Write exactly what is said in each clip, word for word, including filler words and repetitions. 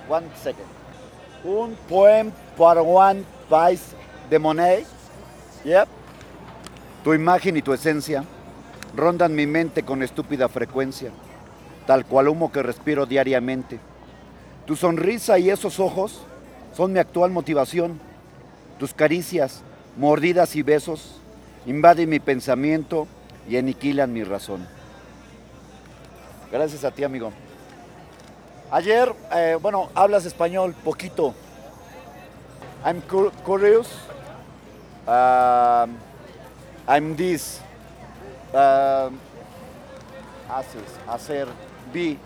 One second. Un poem para one piece de Monet. Yep. Tu imagen y tu esencia rondan mi mente con estúpida frecuencia, tal cual humo que respiro diariamente. Tu sonrisa y esos ojos son mi actual motivación. Tus caricias, mordidas y besos invaden mi pensamiento y aniquilan mi razón. Gracias a ti, amigo. Ayer, eh, bueno, hablas español, poquito. I'm cu- curious. Um, I'm this. Um, haces, hacer, be,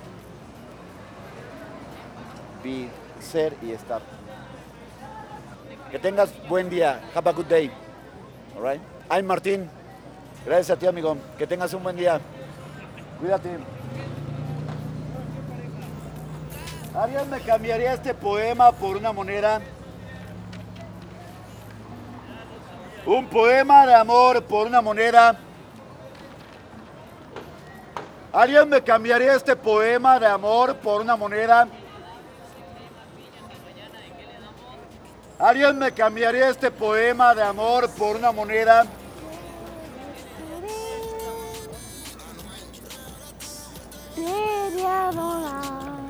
be, ser y estar. Que tengas buen día. Have a good day. All right. I'm Martín. Gracias a ti, amigo. Que tengas un buen día. Cuídate. ¿Alguien me cambiaría este poema por una moneda? Un poema de amor por una moneda. ¿Alguien me cambiaría este poema de amor por una moneda? ¿Alguien me cambiaría este poema de amor por una moneda? Quiere adorar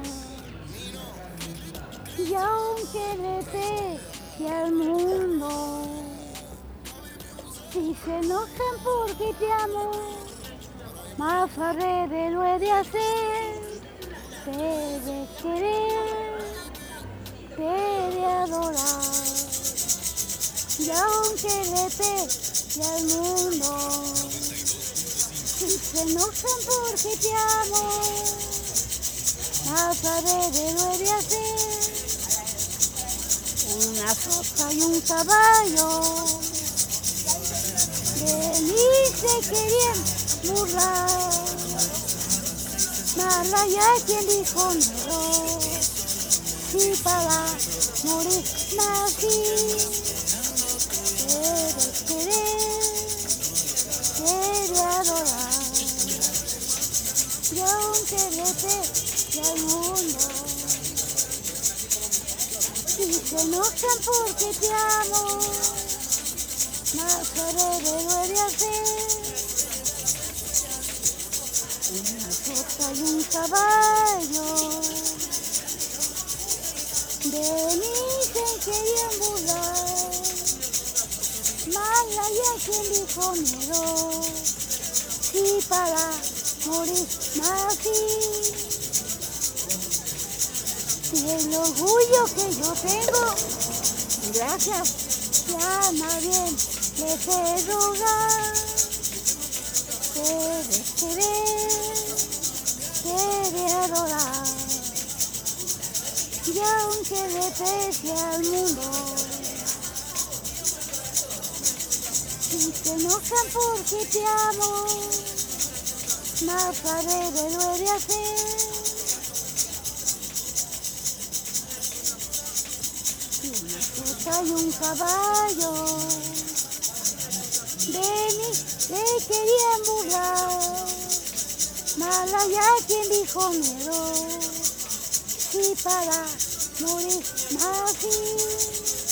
y aunque le pegue al mundo, si se enojan porque te amo, más arrede lo he de hacer. Te he de querer, te he de adorar y aunque le pegue al mundo, si se enojan porque te amo, más arrede lo he de hacer. Una sopa y un caballo de mí se querían burlar, mas ya quien dijo no, si para morir nací. Eres querer, quiere adorar, y aunque le pegue al mundo, si se enojan porque te amo, más arrede lo he de hacer. Una sopa y un caballo de mí se querían burlar, mas hay quien dijo miedo, si para morir nací. Y el orgullo que yo tengo, gracias, ya más bien le sé rogar. Debes querer, debes adorar, y aunque le pese al mundo, si te enojan porque te amo, más arrede lo he de hacer. Y un caballo de mí le querían burlar, mas hay quien dijo miedo, si para morir nací.